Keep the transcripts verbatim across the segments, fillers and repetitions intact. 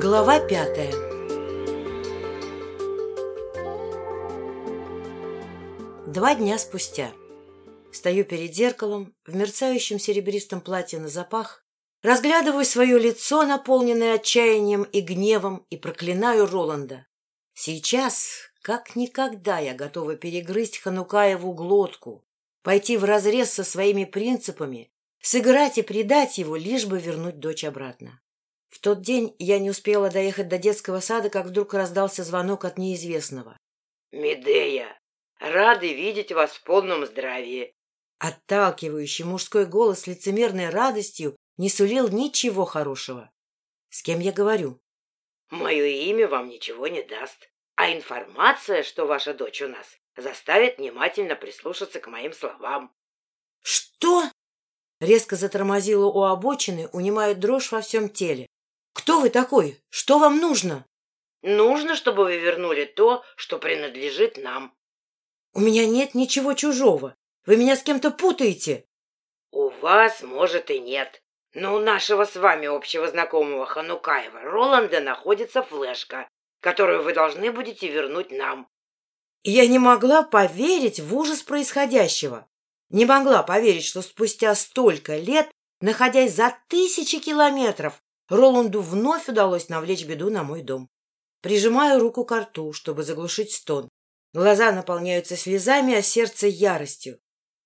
Глава пятая. Два дня спустя. Стою перед зеркалом, в мерцающем серебристом платье на запах, разглядываю свое лицо, наполненное отчаянием и гневом, и проклинаю Роланда. Сейчас, как никогда, я готова перегрызть Ханукаеву глотку, пойти вразрез со своими принципами, сыграть и предать его, лишь бы вернуть дочь обратно. В тот день я не успела доехать до детского сада, как вдруг раздался звонок от неизвестного. «Медея, рады видеть вас в полном здравии!» Отталкивающий мужской голос с лицемерной радостью не сулил ничего хорошего. С кем я говорю? «Мое имя вам ничего не даст, а информация, что ваша дочь у нас, заставит внимательно прислушаться к моим словам». «Что?» Резко затормозила у обочины, унимает дрожь во всем теле. «Кто вы такой? Что вам нужно?» «Нужно, чтобы вы вернули то, что принадлежит нам». «У меня нет ничего чужого. Вы меня с кем-то путаете». «У вас, может, и нет. Но у нашего с вами общего знакомого Ханукаева Роланда находится флешка, которую вы должны будете вернуть нам». И я не могла поверить в ужас происходящего. Не могла поверить, что спустя столько лет, находясь за тысячи километров, Роланду вновь удалось навлечь беду на мой дом. Прижимаю руку к рту, чтобы заглушить стон. Глаза наполняются слезами, а сердце яростью.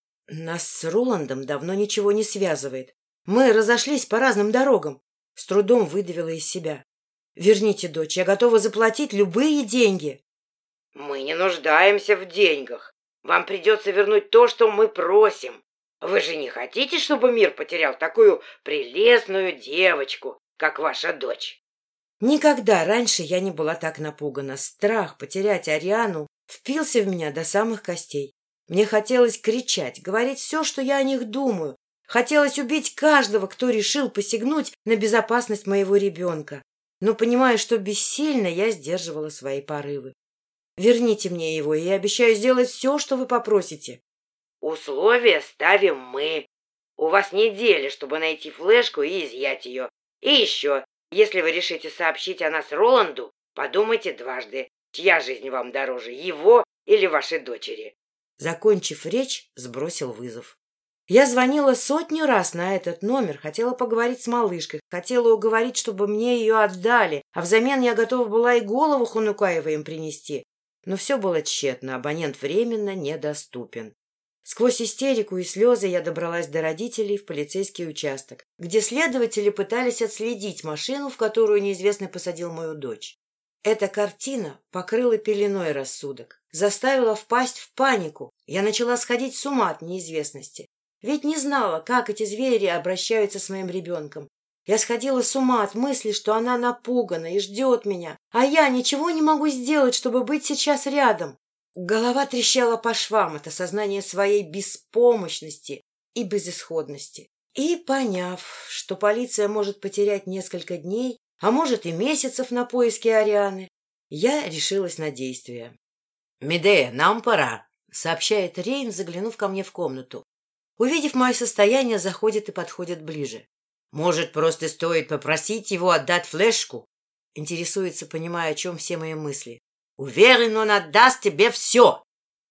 Нас с Роландом давно ничего не связывает. Мы разошлись по разным дорогам. С трудом выдавила из себя. «Верните дочь, я готова заплатить любые деньги». «Мы не нуждаемся в деньгах. Вам придется вернуть то, что мы просим. Вы же не хотите, чтобы мир потерял такую прелестную девочку, как ваша дочь?» Никогда раньше я не была так напугана. Страх потерять Ариану впился в меня до самых костей. Мне хотелось кричать, говорить все, что я о них думаю. Хотелось убить каждого, кто решил посягнуть на безопасность моего ребенка. Но, понимая, что бессильно, я сдерживала свои порывы. «Верните мне его, и я обещаю сделать все, что вы попросите». «Условия ставим мы. У вас неделя, чтобы найти флешку и изъять ее. И еще, если вы решите сообщить о нас Роланду, подумайте дважды, чья жизнь вам дороже, его или вашей дочери». Закончив речь, сбросил вызов. Я звонила сотню раз на этот номер, хотела поговорить с малышкой, хотела уговорить, чтобы мне ее отдали, а взамен я готова была и голову Ханукаева им принести. Но все было тщетно, абонент временно недоступен. Сквозь истерику и слезы я добралась до родителей в полицейский участок, где следователи пытались отследить машину, в которую неизвестный посадил мою дочь. Эта картина покрыла пеленой рассудок, заставила впасть в панику. Я начала сходить с ума от неизвестности. Ведь не знала, как эти звери обращаются с моим ребенком. Я сходила с ума от мысли, что она напугана и ждет меня, а я ничего не могу сделать, чтобы быть сейчас рядом. Голова трещала по швам от осознания своей беспомощности и безысходности. И, поняв, что полиция может потерять несколько дней, а может и месяцев на поиски Арианы, я решилась на действие. «Медея, нам пора», — сообщает Рейн, заглянув ко мне в комнату. Увидев мое состояние, заходит и подходит ближе. «Может, просто стоит попросить его отдать флешку?» Интересуется, понимая, о чем все мои мысли. «Уверен, он отдаст тебе все!»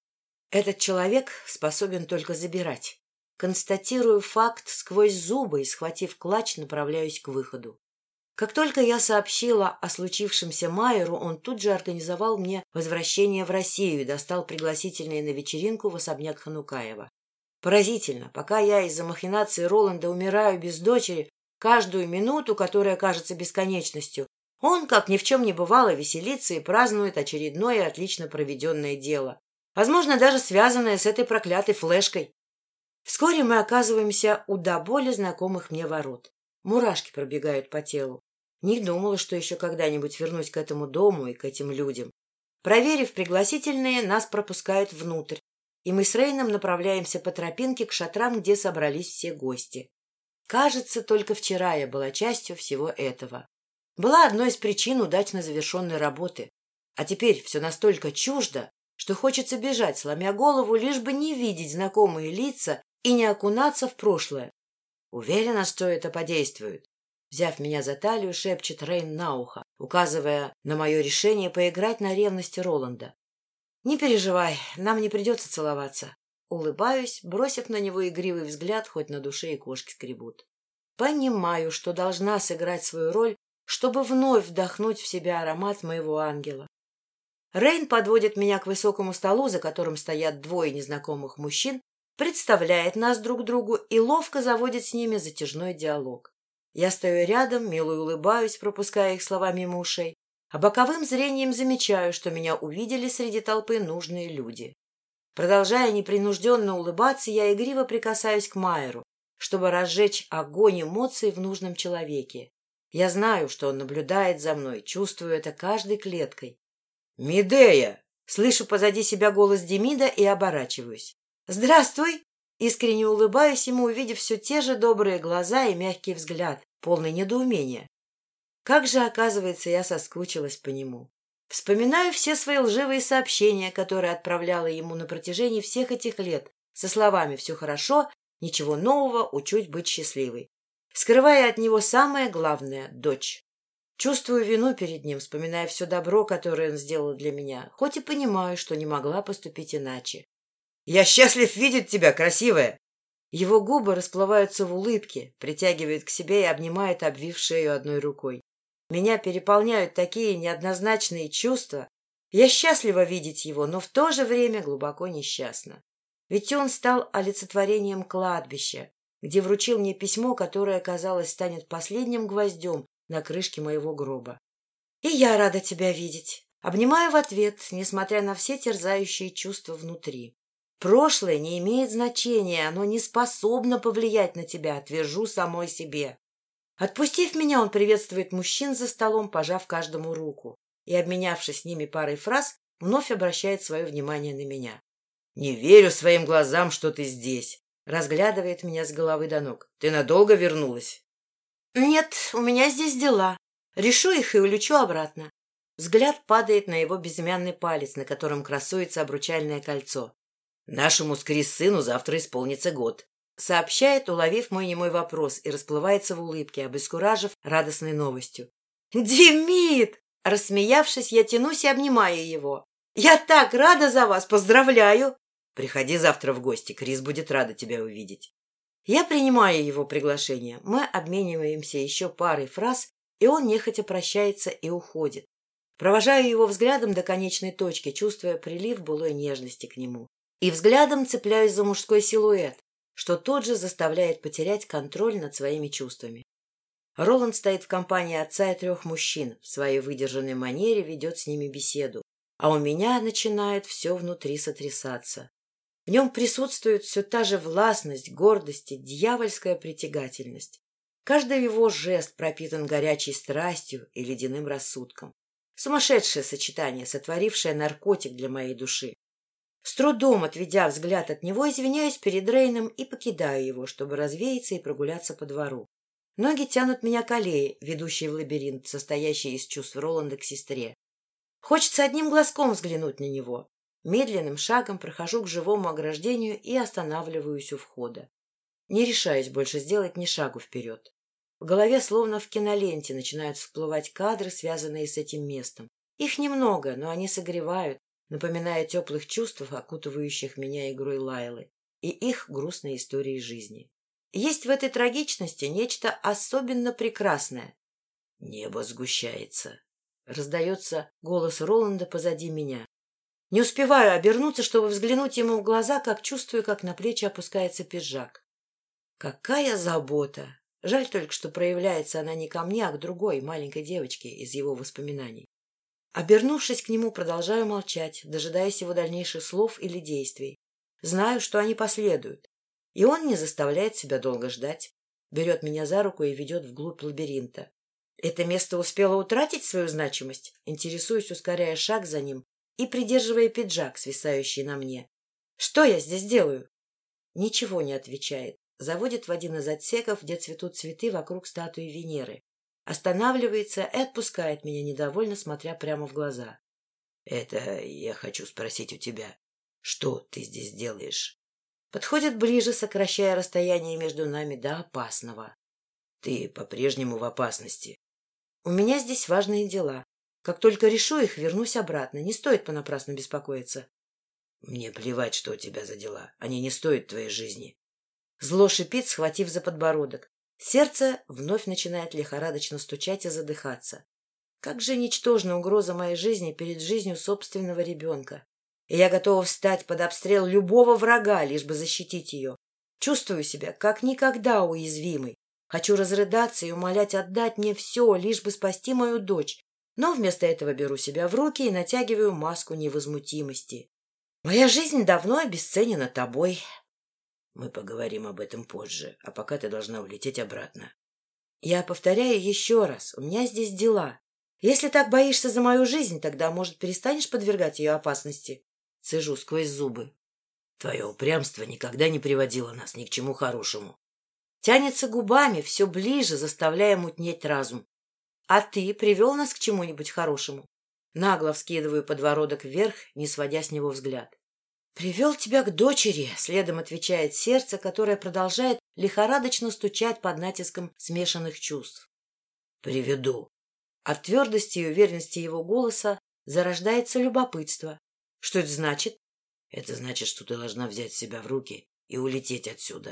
Этот человек способен только забирать. Констатирую факт сквозь зубы и, схватив клатч, направляюсь к выходу. Как только я сообщила о случившемся Майеру, он тут же организовал мне возвращение в Россию и достал пригласительные на вечеринку в особняк Ханукаева. Поразительно, пока я из-за махинации Роланда умираю без дочери, каждую минуту, которая кажется бесконечностью, он, как ни в чем не бывало, веселится и празднует очередное отлично проведенное дело, возможно, даже связанное с этой проклятой флешкой. Вскоре мы оказываемся у до боли знакомых мне ворот. Мурашки пробегают по телу. Не думала, что еще когда-нибудь вернусь к этому дому и к этим людям. Проверив пригласительные, нас пропускают внутрь, и мы с Рейном направляемся по тропинке к шатрам, где собрались все гости. Кажется, только вчера я была частью всего этого. Была одной из причин удачно завершенной работы. А теперь все настолько чуждо, что хочется бежать, сломя голову, лишь бы не видеть знакомые лица и не окунаться в прошлое. Уверена, что это подействует. Взяв меня за талию, шепчет Рейн на ухо. указывая на мое решение поиграть на ревности Роланда. «Не переживай, нам не придется целоваться». Улыбаюсь, бросив на него игривый взгляд, хоть на душе и кошки скребут. Понимаю, что должна сыграть свою роль, чтобы вновь вдохнуть в себя аромат моего ангела. Рейн подводит меня к высокому столу, за которым стоят двое незнакомых мужчин, представляет нас друг другу и ловко заводит с ними затяжной диалог. Я стою рядом, мило улыбаюсь, пропуская их слова мимо ушей, а боковым зрением замечаю, что меня увидели среди толпы нужные люди. Продолжая непринужденно улыбаться, я игриво прикасаюсь к Майеру, чтобы разжечь огонь эмоций в нужном человеке. Я знаю, что он наблюдает за мной, чувствую это каждой клеткой. «Медея!» Слышу позади себя голос Демида и оборачиваюсь. «Здравствуй!» Искренне улыбаюсь ему, увидев все те же добрые глаза и мягкий взгляд, полный недоумения. Как же, оказывается, я соскучилась по нему. Вспоминаю все свои лживые сообщения, которые отправляла ему на протяжении всех этих лет, со словами «все хорошо», «ничего нового», «учусь быть счастливой», скрывая от него самое главное — дочь. Чувствую вину перед ним, вспоминая все добро, которое он сделал для меня, хоть и понимаю, что не могла поступить иначе. «Я счастлив видеть тебя, красивая!» Его губы расплываются в улыбке, притягивает к себе и обнимает, обвив шею одной рукой. Меня переполняют такие неоднозначные чувства. Я счастлива видеть его, но в то же время глубоко несчастна. Ведь он стал олицетворением кладбища, где вручил мне письмо, которое, казалось, станет последним гвоздем на крышке моего гроба. «И я рада тебя видеть». Обнимаю в ответ, несмотря на все терзающие чувства внутри. Прошлое не имеет значения, оно не способно повлиять на тебя, твержу самой себе. Отпустив меня, он приветствует мужчин за столом, пожав каждому руку, и, обменявшись с ними парой фраз, вновь обращает свое внимание на меня. «Не верю своим глазам, что ты здесь», — разглядывает меня с головы до ног. «Ты надолго вернулась?» «Нет, у меня здесь дела. Решу их и улечу обратно». Взгляд падает на его безымянный палец, на котором красуется обручальное кольцо. «Нашему с Крис сыну завтра исполнится год», — сообщает, уловив мой немой вопрос, и расплывается в улыбке, обескуражив радостной новостью. «Демид!» Рассмеявшись, я тянусь и обнимаю его. «Я так рада за вас! Поздравляю!» «Приходи завтра в гости, Крис будет рада тебя увидеть». Я принимаю его приглашение. Мы обмениваемся еще парой фраз, и он нехотя прощается и уходит. Провожаю его взглядом до конечной точки, чувствуя прилив былой нежности к нему. И взглядом цепляюсь за мужской силуэт, что тот же заставляет потерять контроль над своими чувствами. Роланд стоит в компании отца и трех мужчин, в своей выдержанной манере ведет с ними беседу, а у меня начинает все внутри сотрясаться. В нем присутствует все та же властность, гордость и дьявольская притягательность. Каждый его жест пропитан горячей страстью и ледяным рассудком. Сумасшедшее сочетание, сотворившее наркотик для моей души. С трудом отведя взгляд от него, извиняюсь перед Рейном и покидаю его, чтобы развеяться и прогуляться по двору. Ноги тянут меня к аллее, ведущей в лабиринт, состоящий из чувств Роланда к сестре. Хочется одним глазком взглянуть на него. Медленным шагом прохожу к живому ограждению и останавливаюсь у входа. Не решаюсь больше сделать ни шагу вперед. В голове, словно в киноленте, начинают всплывать кадры, связанные с этим местом. Их немного, но они согревают, напоминая о теплых чувствах, окутывающих меня игрой Лайлы, и их грустной историей жизни. Есть в этой трагичности нечто особенно прекрасное. «Небо сгущается», — раздается голос Роланда позади меня. Не успеваю обернуться, чтобы взглянуть ему в глаза, как чувствую, как на плечи опускается пиджак. Какая забота! Жаль только, что проявляется она не ко мне, а к другой, маленькой девочке из его воспоминаний. Обернувшись к нему, продолжаю молчать, дожидаясь его дальнейших слов или действий. Знаю, что они последуют. И он не заставляет себя долго ждать. Берет меня за руку и ведет вглубь лабиринта. Это место успело утратить свою значимость? Интересуюсь, ускоряя шаг за ним и придерживая пиджак, свисающий на мне. Что я здесь делаю? Ничего не отвечает. Заводит в один из отсеков, где цветут цветы вокруг статуи Венеры. Останавливается и отпускает меня, недовольно смотря прямо в глаза. — Это я хочу спросить у тебя. Что ты здесь делаешь? Подходит ближе, сокращая расстояние между нами до опасного. — Ты по-прежнему в опасности. У меня здесь важные дела. Как только решу их, вернусь обратно. Не стоит понапрасну беспокоиться. Мне плевать, что у тебя за дела. Они не стоят твоей жизни. Зло шипит, схватив за подбородок. Сердце вновь начинает лихорадочно стучать и задыхаться. Как же ничтожна угроза моей жизни перед жизнью собственного ребенка. И я готова встать под обстрел любого врага, лишь бы защитить ее. Чувствую себя как никогда уязвимой. Хочу разрыдаться и умолять отдать мне все, лишь бы спасти мою дочь. Но вместо этого беру себя в руки и натягиваю маску невозмутимости. Моя жизнь давно обесценена тобой. Мы поговорим об этом позже, а пока ты должна улететь обратно. Я повторяю еще раз, у меня здесь дела. Если так боишься за мою жизнь, тогда, может, перестанешь подвергать ее опасности? Цежу сквозь зубы. Твое упрямство никогда не приводило нас ни к чему хорошему. Тянется губами все ближе, заставляя мутнеть разум. А ты привел нас к чему-нибудь хорошему? Нагло вскидываю подбородок вверх, не сводя с него взгляд. «Привел тебя к дочери», — следом отвечает сердце, которое продолжает лихорадочно стучать под натиском смешанных чувств. «Приведу». От твердости и уверенности его голоса зарождается любопытство. Что это значит? Это значит, что ты должна взять себя в руки и улететь отсюда.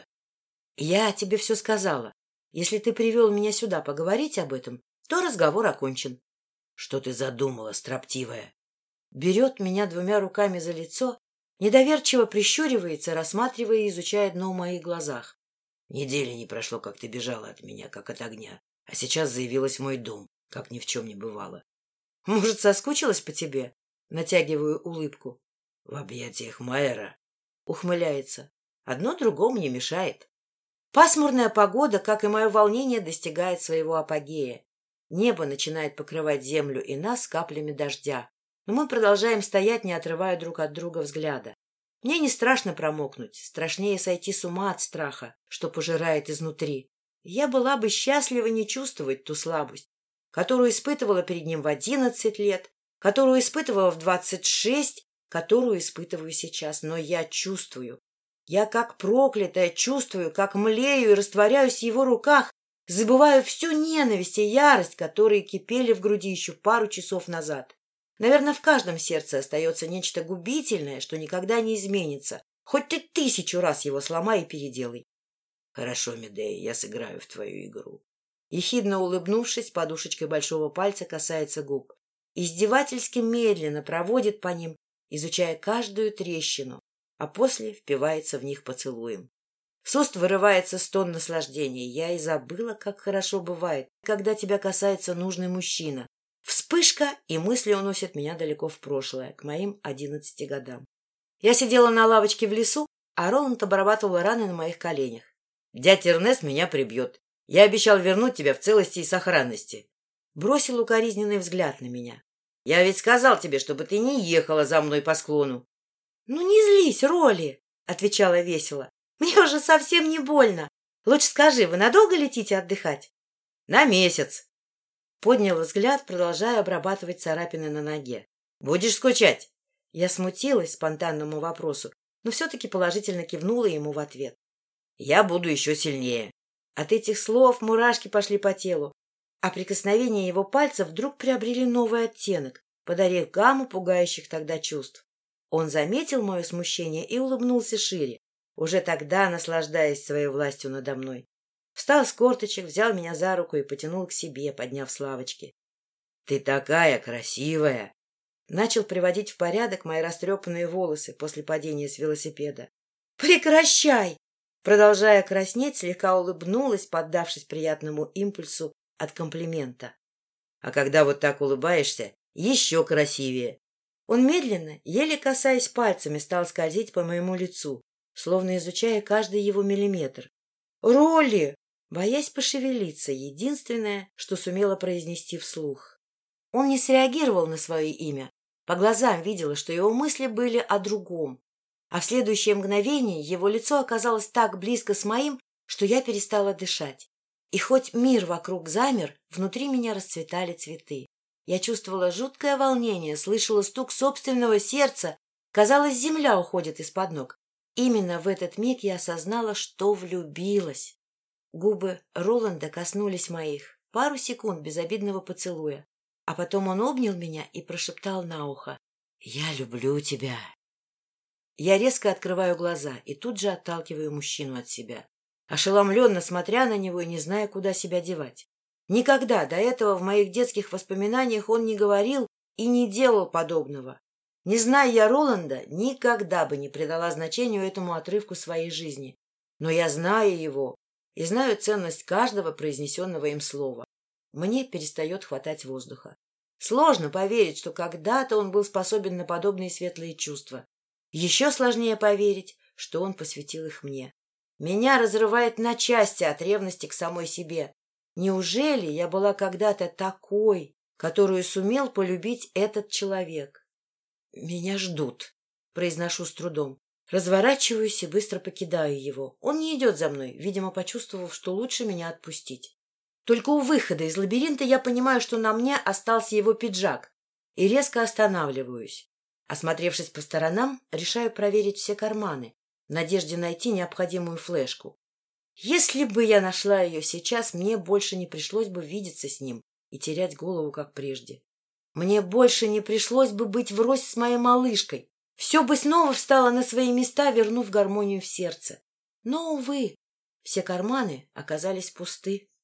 Я тебе все сказала. Если ты привел меня сюда поговорить об этом, то разговор окончен. Что ты задумала, строптивая? Берет меня двумя руками за лицо, недоверчиво прищуривается, рассматривая и изучая дно в моих глазах. Недели не прошло, как ты бежала от меня, как от огня, а сейчас заявилась в мой дом, как ни в чем не бывало. Может, соскучилась по тебе? Натягиваю улыбку. В объятиях Майера. Ухмыляется. Одно другому не мешает. Пасмурная погода, как и мое волнение, достигает своего апогея. Небо начинает покрывать землю и нас каплями дождя. Но мы продолжаем стоять, не отрывая друг от друга взгляда. Мне не страшно промокнуть, страшнее сойти с ума от страха, что пожирает изнутри. Я была бы счастлива не чувствовать ту слабость, которую испытывала перед ним в одиннадцать лет, которую испытывала в двадцать шесть, которую испытываю сейчас. Но я чувствую. Я как проклятая чувствую, как млею и растворяюсь в его руках, забываю всю ненависть и ярость, которые кипели в груди еще пару часов назад. Наверное, в каждом сердце остается нечто губительное, что никогда не изменится. Хоть ты тысячу раз его сломай и переделай. Хорошо, Медея, я сыграю в твою игру. Ехидно улыбнувшись, подушечкой большого пальца касается губ. Издевательски медленно проводит по ним, изучая каждую трещину, а после впивается в них поцелуем. С уст вырывается стон наслаждения. Я и забыла, как хорошо бывает, когда тебя касается нужный мужчина. Вспышка, и мысли уносят меня далеко в прошлое, к моим одиннадцати годам. Я сидела на лавочке в лесу, а Роланд обрабатывал раны на моих коленях. «Дядя Эрнест меня прибьет. Я обещал вернуть тебя в целости и сохранности». Бросил укоризненный взгляд на меня. «Я ведь сказал тебе, чтобы ты не ехала за мной по склону». «Ну не злись, Роли», — отвечала весело. «Мне уже совсем не больно. Лучше скажи, вы надолго летите отдыхать?» «На месяц». Поднял взгляд, продолжая обрабатывать царапины на ноге. «Будешь скучать?» Я смутилась спонтанному вопросу, но все-таки положительно кивнула ему в ответ. «Я буду еще сильнее». От этих слов мурашки пошли по телу, а прикосновения его пальцев вдруг приобрели новый оттенок, подарив гамму пугающих тогда чувств. Он заметил мое смущение и улыбнулся шире, уже тогда наслаждаясь своей властью надо мной. Встал с корточек, взял меня за руку и потянул к себе, подняв с лавочки. — Ты такая красивая! Начал приводить в порядок мои растрепанные волосы после падения с велосипеда. — Прекращай! Продолжая краснеть, слегка улыбнулась, поддавшись приятному импульсу от комплимента. — А когда вот так улыбаешься, еще красивее! Он медленно, еле касаясь пальцами, стал скользить по моему лицу, словно изучая каждый его миллиметр. «Ролли!» Боясь пошевелиться, единственное, что сумела произнести вслух. Он не среагировал на свое имя. По глазам видела, что его мысли были о другом. А в следующее мгновение его лицо оказалось так близко с моим, что я перестала дышать. И хоть мир вокруг замер, внутри меня расцветали цветы. Я чувствовала жуткое волнение, слышала стук собственного сердца. Казалось, земля уходит из-под ног. Именно в этот миг я осознала, что влюбилась. Губы Роланда коснулись моих, пару секунд безобидного поцелуя. А потом он обнял меня и прошептал на ухо: «Я люблю тебя». Я резко открываю глаза и тут же отталкиваю мужчину от себя, ошеломленно смотря на него и не зная, куда себя девать. Никогда до этого в моих детских воспоминаниях он не говорил и не делал подобного. Не зная я Роланда, никогда бы не придала значению этому отрывку своей жизни. Но я знаю его и знаю ценность каждого произнесенного им слова. Мне перестает хватать воздуха. Сложно поверить, что когда-то он был способен на подобные светлые чувства. Еще сложнее поверить, что он посвятил их мне. Меня разрывает на части от ревности к самой себе. Неужели я была когда-то такой, которую сумел полюбить этот человек? «Меня ждут», — произношу с трудом. Разворачиваюсь и быстро покидаю его. Он не идет за мной, видимо, почувствовав, что лучше меня отпустить. Только у выхода из лабиринта я понимаю, что на мне остался его пиджак, и резко останавливаюсь. Осмотревшись по сторонам, решаю проверить все карманы, в надежде найти необходимую флешку. Если бы я нашла ее сейчас, мне больше не пришлось бы видеться с ним и терять голову, как прежде. Мне больше не пришлось бы быть врозь с моей малышкой. Все бы снова встало на свои места, вернув гармонию в сердце. Но, увы, все карманы оказались пусты.